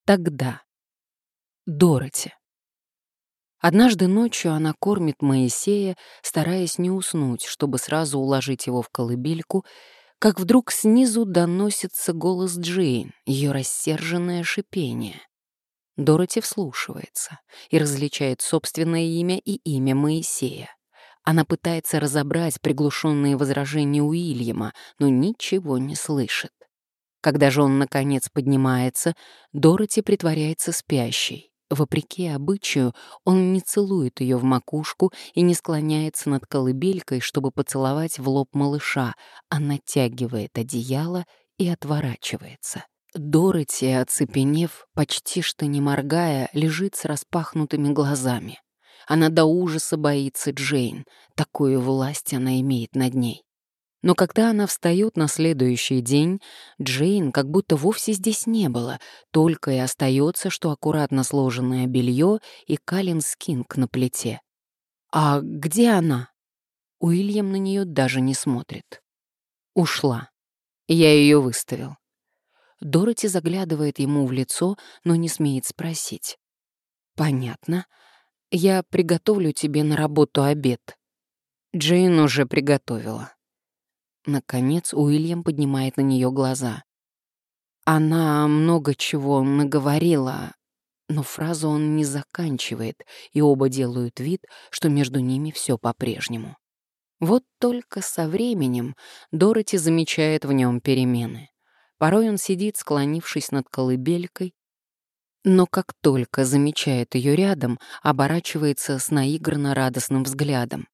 Тогда. Дороти. Однажды ночью она кормит Моисея, стараясь не уснуть, чтобы сразу уложить его в колыбельку, как вдруг снизу доносится голос Джейн, ее рассерженное шипение. Дороти вслушивается и различает собственное имя и имя Моисея. Она пытается разобрать приглушенные возражения Уильяма, но ничего не слышит. Когда же он, наконец, поднимается, Дороти притворяется спящей. Вопреки обычаю, он не целует ее в макушку и не склоняется над колыбелькой, чтобы поцеловать в лоб малыша, а натягивает одеяло и отворачивается. Дороти, оцепенев, почти что не моргая, лежит с распахнутыми глазами. Она до ужаса боится Джейн, такую власть она имеет над ней. Но когда она встает на следующий день, Джейн как будто вовсе здесь не было, только и остается, что аккуратно сложенное белье и Калин Скинг на плите. «А где она?» Уильям на нее даже не смотрит. «Ушла. Я ее выставил». Дороти заглядывает ему в лицо, но не смеет спросить. «Понятно. Я приготовлю тебе на работу обед». Джейн уже приготовила. Наконец Уильям поднимает на нее глаза. Она много чего наговорила, но фразу он не заканчивает, и оба делают вид, что между ними все по-прежнему. Вот только со временем Дороти замечает в нем перемены. Порой он сидит, склонившись над колыбелькой, но как только замечает ее рядом, оборачивается с наигранно радостным взглядом.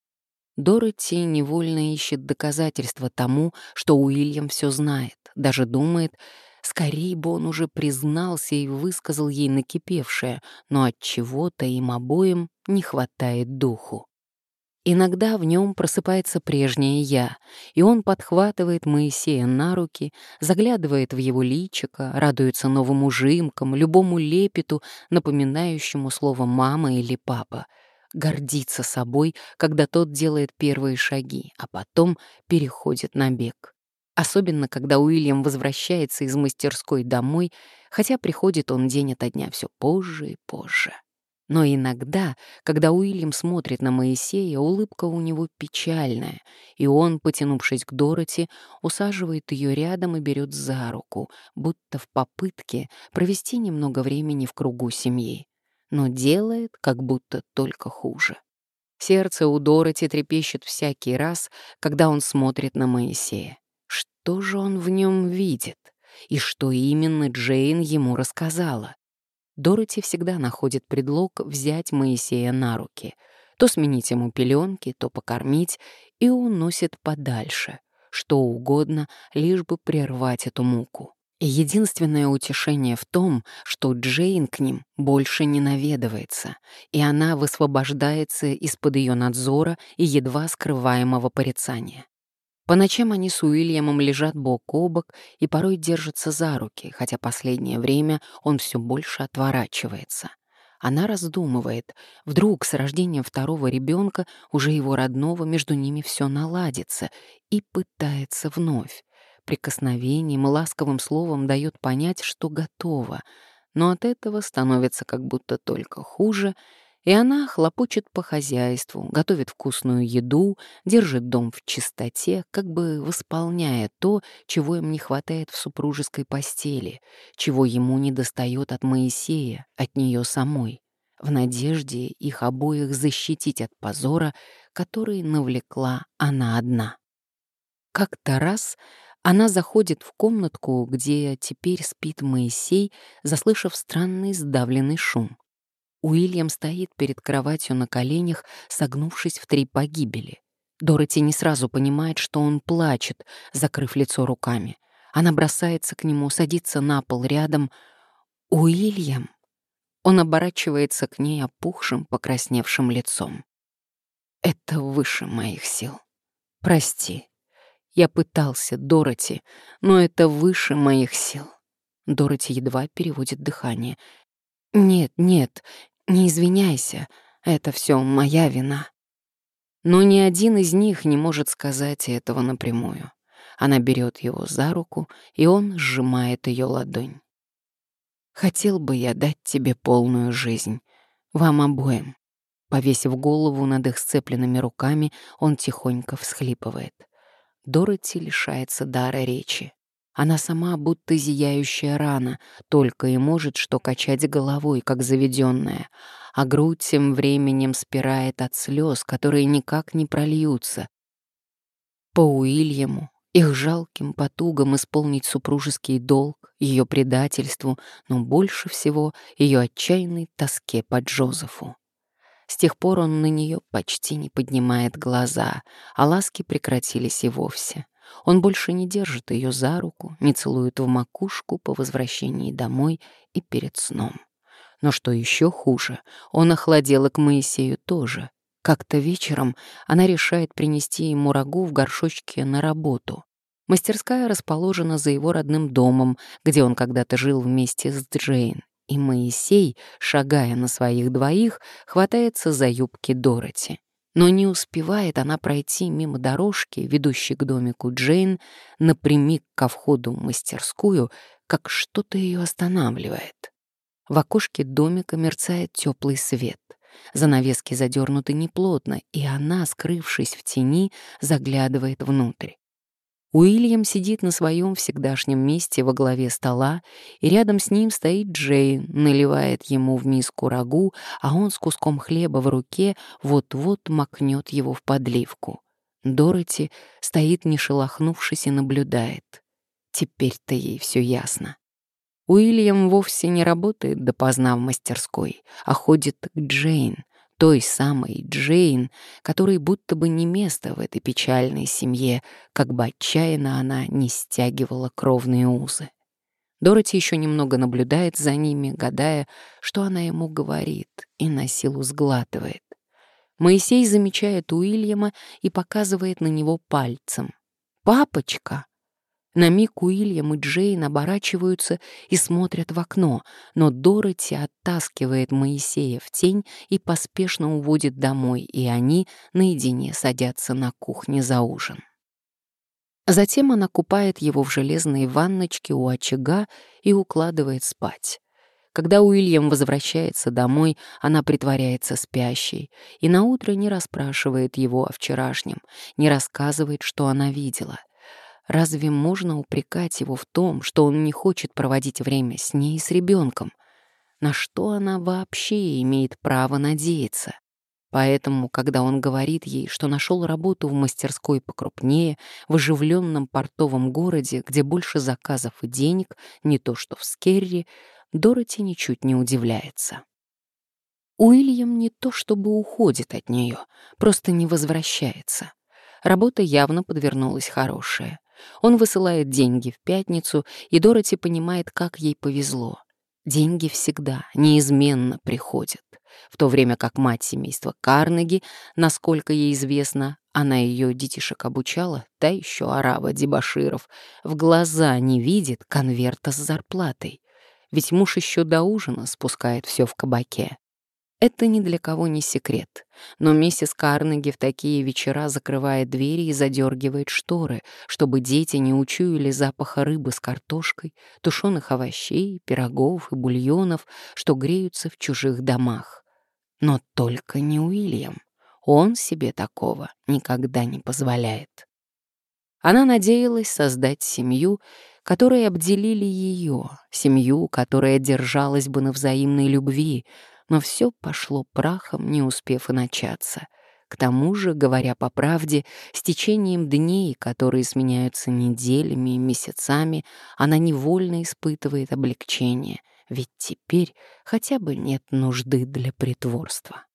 Дороти невольно ищет доказательства тому, что Уильям все знает, даже думает, скорее бы он уже признался и высказал ей накипевшее, но от чего-то им обоим не хватает духу. Иногда в нем просыпается прежнее «я», и он подхватывает Моисея на руки, заглядывает в его личико, радуется новым ужимкам, любому лепету, напоминающему слово «мама» или «папа», гордится собой, когда тот делает первые шаги, а потом переходит на бег. Особенно, когда Уильям возвращается из мастерской домой, хотя приходит он день ото дня все позже и позже. Но иногда, когда Уильям смотрит на Моисея, улыбка у него печальная, и он, потянувшись к Дороти, усаживает ее рядом и берет за руку, будто в попытке провести немного времени в кругу семьи. Но делает, как будто только хуже. Сердце у Дороти трепещет всякий раз, когда он смотрит на Моисея. Что же он в нем видит? И что именно Джейн ему рассказала? Дороти всегда находит предлог взять Моисея на руки. То сменить ему пеленки, то покормить, и уносит подальше. Что угодно, лишь бы прервать эту муку. И единственное утешение в том, что Джейн к ним больше не наведывается, и она высвобождается из-под ее надзора и едва скрываемого порицания. По ночам они с Уильямом лежат бок о бок и порой держатся за руки, хотя последнее время он все больше отворачивается. Она раздумывает, вдруг с рождением второго ребенка, уже его родного, между ними все наладится, и пытается вновь. Прикосновением и ласковым словом дает понять, что готова, но от этого становится как будто только хуже, и она хлопочет по хозяйству, готовит вкусную еду, держит дом в чистоте, как бы восполняя то, чего им не хватает в супружеской постели, чего ему недостает от Моисея, от нее самой, в надежде их обоих защитить от позора, который навлекла она одна. Как-то раз она заходит в комнатку, где теперь спит Моисей, заслышав странный сдавленный шум. Уильям стоит перед кроватью на коленях, согнувшись в 3 погибели. Дороти не сразу понимает, что он плачет, закрыв лицо руками. Она бросается к нему, садится на пол рядом. «Уильям!» Он оборачивается к ней опухшим, покрасневшим лицом. «Это выше моих сил. Прости. Я пытался, Дороти, но это выше моих сил». Дороти едва переводит дыхание. «Нет, нет, не извиняйся, это все моя вина». Но ни один из них не может сказать этого напрямую. Она берет его за руку, и он сжимает ее ладонь. Хотел бы я дать тебе полную жизнь. Вам обоим». Повесив голову над их сцепленными руками, он тихонько всхлипывает. Дороти лишается дара речи. Она сама будто зияющая рана, только и может что качать головой, как заведенная, а грудь тем временем спирает от слез, которые никак не прольются. По Уильяму, их жалким потугам исполнить супружеский долг, ее предательству, но больше всего ее отчаянной тоске по Джозефу. С тех пор он на нее почти не поднимает глаза, а ласки прекратились и вовсе. Он больше не держит ее за руку, не целует в макушку по возвращении домой и перед сном. Но что еще хуже, он охладел и к Моисею тоже. Как-то вечером она решает принести ему рагу в горшочке на работу. Мастерская расположена за его родным домом, где он когда-то жил вместе с Джейн. И Моисей, шагая на своих двоих, хватается за юбки Дороти. Но не успевает она пройти мимо дорожки, ведущей к домику Джейн, напрямик ко входу в мастерскую, как что-то ее останавливает. В окошке домика мерцает теплый свет. Занавески задернуты неплотно, и она, скрывшись в тени, заглядывает внутрь. Уильям сидит на своем всегдашнем месте во главе стола, и рядом с ним стоит Джейн, наливает ему в миску рагу, а он с куском хлеба в руке вот-вот макнет его в подливку. Дороти стоит, не шелохнувшись, и наблюдает. Теперь-то ей все ясно. Уильям вовсе не работает допоздна в мастерской, а ходит к Джейн, той самой Джейн, которой будто бы не место в этой печальной семье, как бы отчаянно она не стягивала кровные узы. Дороти еще немного наблюдает за ними, гадая, что она ему говорит, и на силу сглатывает. Моисей замечает Уильяма и показывает на него пальцем. «Папочка!» На миг Уильям и Джейн оборачиваются и смотрят в окно, но Дороти оттаскивает Моисея в тень и поспешно уводит домой, и они наедине садятся на кухне за ужин. Затем она купает его в железной ванночке у очага и укладывает спать. Когда Уильям возвращается домой, она притворяется спящей и наутро не расспрашивает его о вчерашнем, не рассказывает, что она видела. Разве можно упрекать его в том, что он не хочет проводить время с ней и с ребенком? На что она вообще имеет право надеяться? Поэтому, когда он говорит ей, что нашел работу в мастерской покрупнее, в оживленном портовом городе, где больше заказов и денег, не то что в Скерри, Дороти ничуть не удивляется. Уильям не то чтобы уходит от нее, просто не возвращается. Работа явно подвернулась хорошая. Он высылает деньги в пятницу, и Дороти понимает, как ей повезло. Деньги всегда, неизменно приходят. В то время как мать семейства Карнеги, насколько ей известно, она ее детишек обучала, та еще орава дебоширов, в глаза не видит конверта с зарплатой. Ведь муж еще до ужина спускает все в кабаке. Это ни для кого не секрет, но миссис Карнеги в такие вечера закрывает двери и задергивает шторы, чтобы дети не учуяли запаха рыбы с картошкой, тушеных овощей, пирогов и бульонов, что греются в чужих домах. Но только не Уильям. Он себе такого никогда не позволяет. Она надеялась создать семью, которой обделили ее, семью, которая держалась бы на взаимной любви, но все пошло прахом, не успев и начаться. К тому же, говоря по правде, с течением дней, которые сменяются неделями и месяцами, она невольно испытывает облегчение, ведь теперь хотя бы нет нужды для притворства.